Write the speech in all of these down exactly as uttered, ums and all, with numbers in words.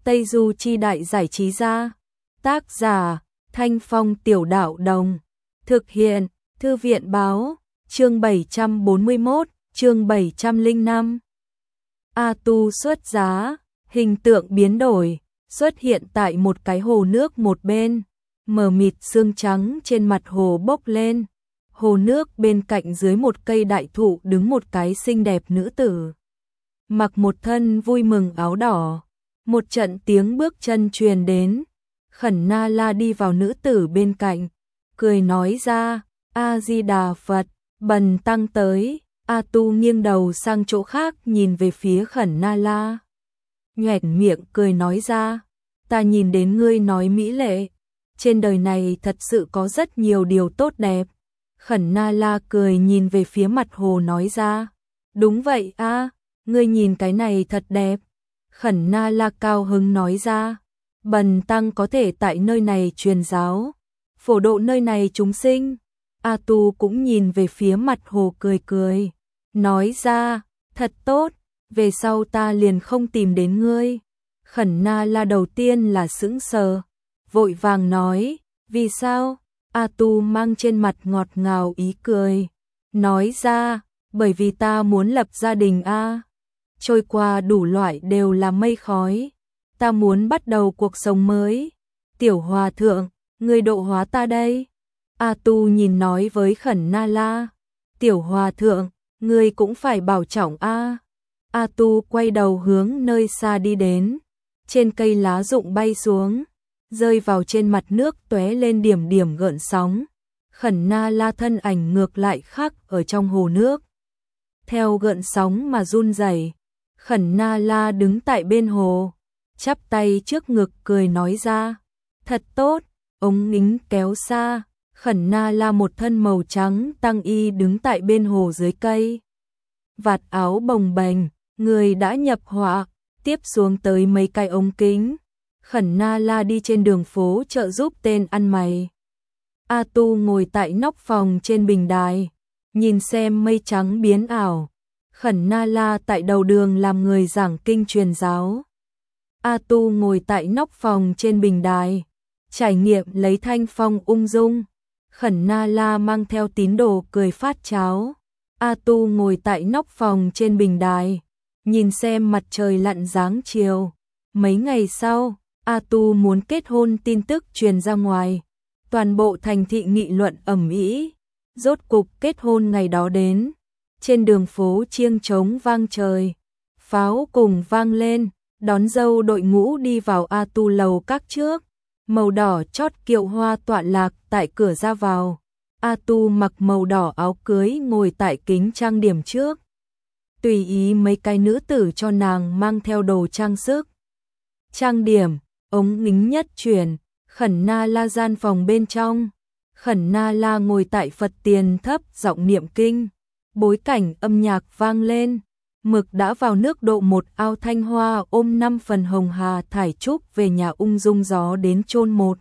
Tây Du Chi Đại Giải Trí Gia. Tác giả Thanh Phong Tiểu Đạo Đồng. Thực hiện Thư viện Báo. Chương bảy trăm bốn mươi mốt, chương bảy trăm lẻ năm. A Tu xuất giá, hình tượng biến đổi, xuất hiện tại một cái hồ nước một bên, mờ mịt sương trắng trên mặt hồ bốc lên. Hồ nước bên cạnh dưới một cây đại thụ đứng một cái xinh đẹp nữ tử, mặc một thân vui mừng áo đỏ. Một trận tiếng bước chân truyền đến, Khẩn Na La đi vào nữ tử bên cạnh, cười nói ra, A Di Đà Phật, Bần tăng tới. A Tu nghiêng đầu sang chỗ khác nhìn về phía Khẩn Na La, nhoẻn miệng cười nói ra, ta nhìn đến ngươi nói mỹ lệ, trên đời này thật sự có rất nhiều điều tốt đẹp. Khẩn Na La cười nhìn về phía mặt hồ nói ra, đúng vậy a, ngươi nhìn cái này thật đẹp. Khẩn Na La cao hứng nói ra, Bần tăng có thể tại nơi này truyền giáo, phổ độ nơi này chúng sinh. A Tu cũng nhìn về phía mặt hồ cười cười, nói ra, thật tốt, về sau ta liền không tìm đến ngươi. Khẩn Na La đầu tiên là sững sờ, vội vàng nói, vì sao? A Tu mang trên mặt ngọt ngào ý cười, nói ra, bởi vì ta muốn lập gia đình a. Trôi qua đủ loại đều là mây khói, ta muốn bắt đầu cuộc sống mới. Tiểu hòa thượng, ngươi độ hóa ta đây. A Tu nhìn nói với Khẩn Na La, tiểu hòa thượng, ngươi cũng phải bảo trọng a. A Tu quay đầu hướng nơi xa đi đến, trên cây lá rụng bay xuống, rơi vào trên mặt nước tóe lên điểm điểm gợn sóng. Khẩn Na La thân ảnh ngược lại khắc ở trong hồ nước, theo gợn sóng mà run rẩy. Khẩn Na La đứng tại bên hồ, chắp tay trước ngực cười nói ra, thật tốt. Ống nính kéo xa, Khẩn Na La một thân màu trắng tăng y đứng tại bên hồ dưới cây, vạt áo bồng bềnh, người đã nhập họa, tiếp xuống tới mấy cái ống kính. Khẩn Na La đi trên đường phố trợ giúp tên ăn mày. A Tu ngồi tại nóc phòng trên bình đài, nhìn xem mây trắng biến ảo. Khẩn Na La tại đầu đường làm người giảng kinh truyền giáo. A Tu ngồi tại nóc phòng trên bình đài, trải nghiệm lấy thanh phong ung dung. Khẩn Na La mang theo tín đồ cười phát cháo. A Tu ngồi tại nóc phòng trên bình đài, nhìn xem mặt trời lặn dáng chiều. Mấy ngày sau, A Tu muốn kết hôn tin tức truyền ra ngoài, toàn bộ thành thị nghị luận ầm ĩ. Rốt cục kết hôn ngày đó đến, trên đường phố chiêng trống vang trời, pháo cùng vang lên, đón dâu đội ngũ đi vào A Tu lầu các trước, màu đỏ chót kiệu hoa tọa lạc tại cửa ra vào. A Tu mặc màu đỏ áo cưới ngồi tại kính trang điểm trước, tùy ý mấy cái nữ tử cho nàng mang theo đồ trang sức. Trang điểm, ống nính nhất chuyển, Khẩn Na La gian phòng bên trong. Khẩn Na La ngồi tại Phật tiền thấp giọng niệm kinh, bối cảnh âm nhạc vang lên, mực đã vào nước độ một ao thanh hoa ôm năm phần hồng hà thải trúc về nhà ung dung gió đến chôn một.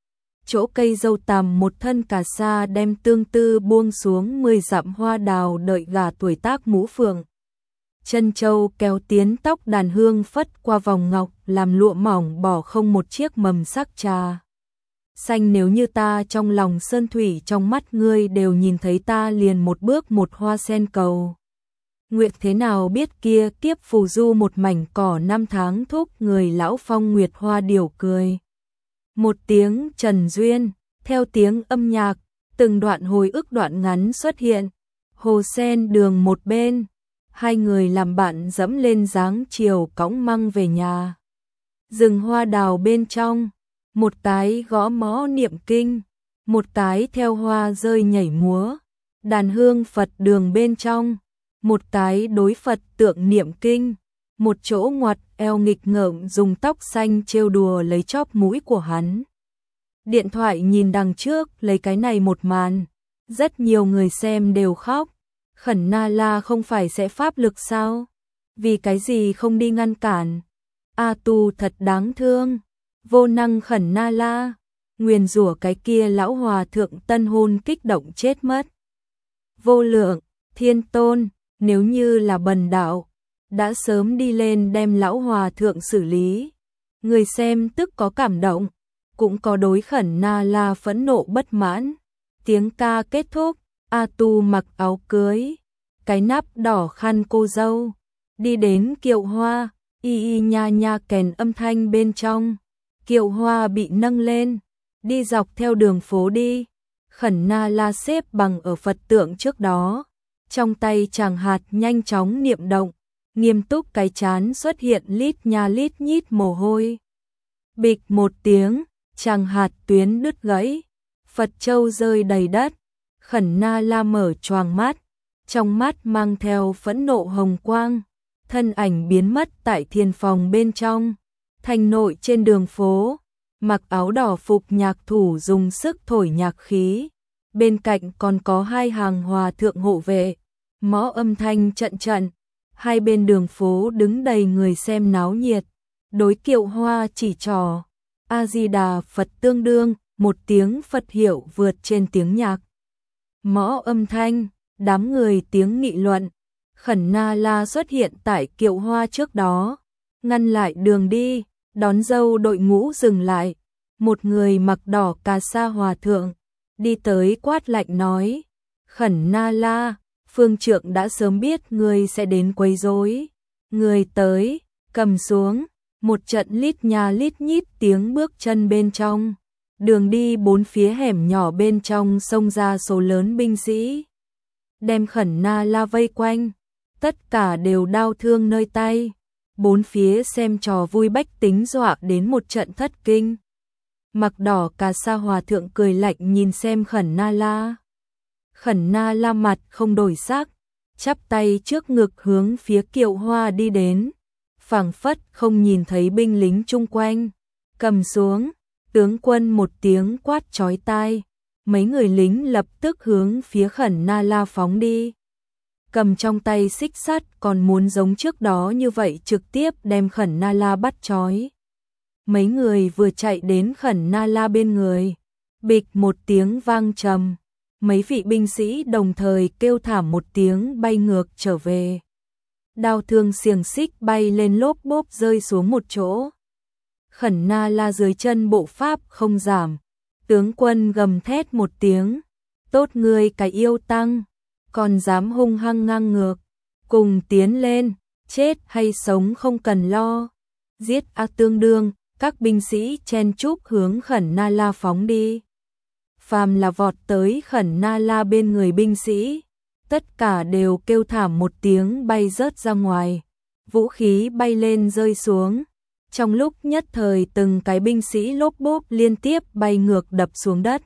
Chỗ cây dâu tằm một thân cà sa đem tương tư buông xuống mười dặm hoa đào đợi gà tuổi tác mũ phượng. Chân châu kéo tiến tóc đàn hương phất qua vòng ngọc làm lụa mỏng bỏ không một chiếc mầm sắc trà xanh. Nếu như ta trong lòng sơn thủy trong mắt ngươi đều nhìn thấy ta liền một bước một hoa sen cầu. Nguyệt thế nào biết kia kiếp phù du một mảnh cỏ năm tháng thúc người lão phong nguyệt hoa điều cười. Một tiếng trần duyên, theo tiếng âm nhạc, từng đoạn hồi ức đoạn ngắn xuất hiện. Hồ sen đường một bên, hai người làm bạn dẫm lên dáng chiều cõng măng về nhà. Rừng hoa đào bên trong, một cái gõ mõ niệm kinh, một cái theo hoa rơi nhảy múa. Đàn hương Phật đường bên trong, một cái đối Phật tượng niệm kinh, một chỗ ngoặt eo nghịch ngợm dùng tóc xanh trêu đùa lấy chóp mũi của hắn. Điện thoại nhìn đằng trước lấy cái này một màn, rất nhiều người xem đều khóc. Khẩn Na La không phải sẽ pháp lực sao? Vì cái gì không đi ngăn cản? A Tu thật đáng thương. Vô năng Khẩn Na La, nguyền rủa cái kia lão hòa thượng tân hôn kích động chết mất. Vô lượng, Thiên Tôn, nếu như là bần đạo, đã sớm đi lên đem lão hòa thượng xử lý. Người xem tức có cảm động, cũng có đối Khẩn Na La phẫn nộ bất mãn. Tiếng ca kết thúc, A Tu mặc áo cưới, cái nắp đỏ khăn cô dâu, đi đến kiệu hoa, y y nha nha kèn âm thanh bên trong. Kiệu hoa bị nâng lên, đi dọc theo đường phố đi. Khẩn Na La xếp bằng ở Phật tượng trước đó, trong tay chàng hạt nhanh chóng niệm động, nghiêm túc cái chán xuất hiện lít nha lít nhít mồ hôi. Bịch một tiếng, chàng hạt tuyến đứt gãy, Phật châu rơi đầy đất. Khẩn Na La mở choàng mắt, trong mắt mang theo phẫn nộ hồng quang, thân ảnh biến mất tại thiền phòng bên trong. Thành nội trên đường phố, mặc áo đỏ phục nhạc thủ dùng sức thổi nhạc khí, bên cạnh còn có hai hàng hòa thượng hộ vệ, mõ âm thanh trận trận, hai bên đường phố đứng đầy người xem náo nhiệt, đối kiệu hoa chỉ trò, A Di Đà Phật tương đương, một tiếng Phật hiệu vượt trên tiếng nhạc. Mõ âm thanh, đám người tiếng nghị luận, Khẩn Na La xuất hiện tại kiệu hoa trước đó, ngăn lại đường đi, đón dâu đội ngũ dừng lại, một người mặc đỏ cà sa hòa thượng, đi tới quát lạnh nói, Khẩn Na La, phương trượng đã sớm biết người sẽ đến quấy rối, người tới, cầm xuống, một trận lít nha lít nhít tiếng bước chân bên trong, đường đi bốn phía hẻm nhỏ bên trong xông ra số lớn binh sĩ, đem Khẩn Na La vây quanh, tất cả đều đau thương nơi tay, bốn phía xem trò vui bách tính dọa đến một trận thất kinh. Mặc đỏ cà sa hòa thượng cười lạnh nhìn xem Khẩn Na La. Khẩn Na La mặt không đổi sắc, chắp tay trước ngực hướng phía kiệu hoa đi đến, phảng phất không nhìn thấy binh lính chung quanh, cầm xuống, tướng quân một tiếng quát chói tai, mấy người lính lập tức hướng phía Khẩn Na La phóng đi. Cầm trong tay xích sắt còn muốn giống trước đó như vậy trực tiếp đem Khẩn Na La bắt trói. Mấy người vừa chạy đến Khẩn Na La bên người, bịch một tiếng vang trầm, mấy vị binh sĩ đồng thời kêu thảm một tiếng bay ngược trở về. Đao thương xiềng xích bay lên lốp bốp rơi xuống một chỗ. Khẩn Na La dưới chân bộ pháp không giảm, tướng quân gầm thét một tiếng, tốt ngươi cái yêu tăng, còn dám hung hăng ngang ngược, cùng tiến lên, chết hay sống không cần lo, giết a tương đương. Các binh sĩ chen chúc hướng Khẩn Na La phóng đi. Phàm là vọt tới Khẩn Na La bên người binh sĩ, tất cả đều kêu thảm một tiếng bay rớt ra ngoài, vũ khí bay lên rơi xuống. Trong lúc nhất thời từng cái binh sĩ lốp bốp liên tiếp bay ngược đập xuống đất.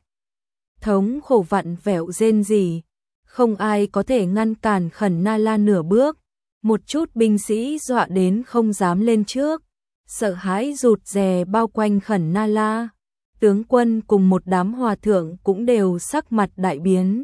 Thống khổ vặn vẹo rên rỉ, không ai có thể ngăn cản Khẩn Na La nửa bước. Một chút binh sĩ dọa đến không dám lên trước, sợ hãi rụt rè bao quanh Khẩn Na La. Tướng quân cùng một đám hòa thượng cũng đều sắc mặt đại biến.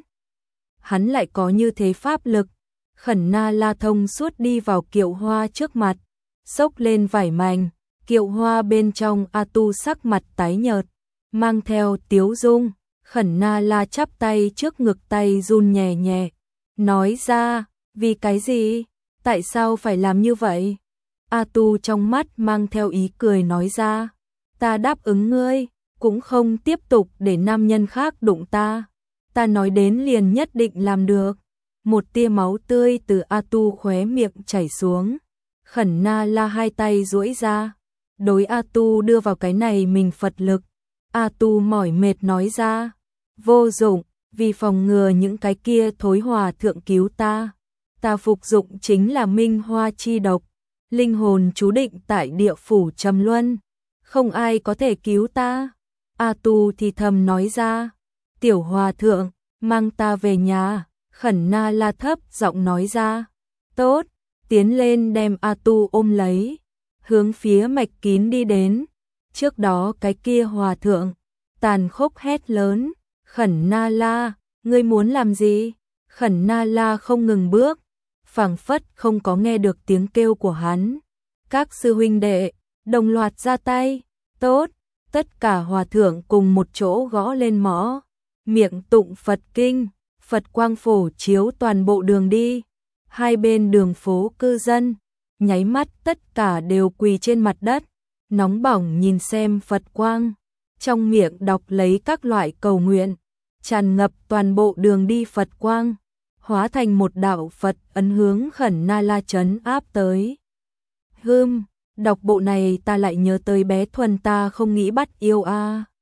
Hắn lại có như thế pháp lực. Khẩn Na La thông suốt đi vào kiệu hoa trước mặt, xốc lên vải mảnh, kiệu hoa bên trong A Tu sắc mặt tái nhợt, mang theo tiếu dung. Khẩn Na La chắp tay trước ngực, tay run nhẹ nhẹ, nói ra, vì cái gì? Tại sao phải làm như vậy? A Tu trong mắt mang theo ý cười nói ra, ta đáp ứng ngươi, cũng không tiếp tục để nam nhân khác đụng ta. Ta nói đến liền nhất định làm được. Một tia máu tươi từ A Tu khóe miệng chảy xuống. Khẩn Na La hai tay duỗi ra, đối A Tu đưa vào cái này mình Phật lực. A Tu mỏi mệt nói ra, vô dụng, vì phòng ngừa những cái kia thối hòa thượng cứu ta. Ta phục dụng chính là minh hoa chi độc, linh hồn chú định tại địa phủ trầm luân, không ai có thể cứu ta. A Tu thì thầm nói ra, tiểu hòa thượng, mang ta về nhà. Khẩn Na La thấp giọng nói ra, tốt, tiến lên đem A Tu ôm lấy, hướng phía mạch kín đi đến. Trước đó cái kia hòa thượng tàn khốc hét lớn, Khẩn Na La, ngươi muốn làm gì? Khẩn Na La không ngừng bước, phảng phất không có nghe được tiếng kêu của hắn. Các sư huynh đệ đồng loạt ra tay, tốt, tất cả hòa thượng cùng một chỗ gõ lên mõ, miệng tụng Phật kinh, Phật quang phổ chiếu toàn bộ đường đi. Hai bên đường phố cư dân, nháy mắt tất cả đều quỳ trên mặt đất, nóng bỏng nhìn xem Phật quang, trong miệng đọc lấy các loại cầu nguyện, tràn ngập toàn bộ đường đi Phật quang, hóa thành một đạo Phật ấn hướng Khẩn Na La trấn áp tới. Hưm, đọc bộ này ta lại nhớ tới bé Thuần ta không nghĩ bắt yêu a.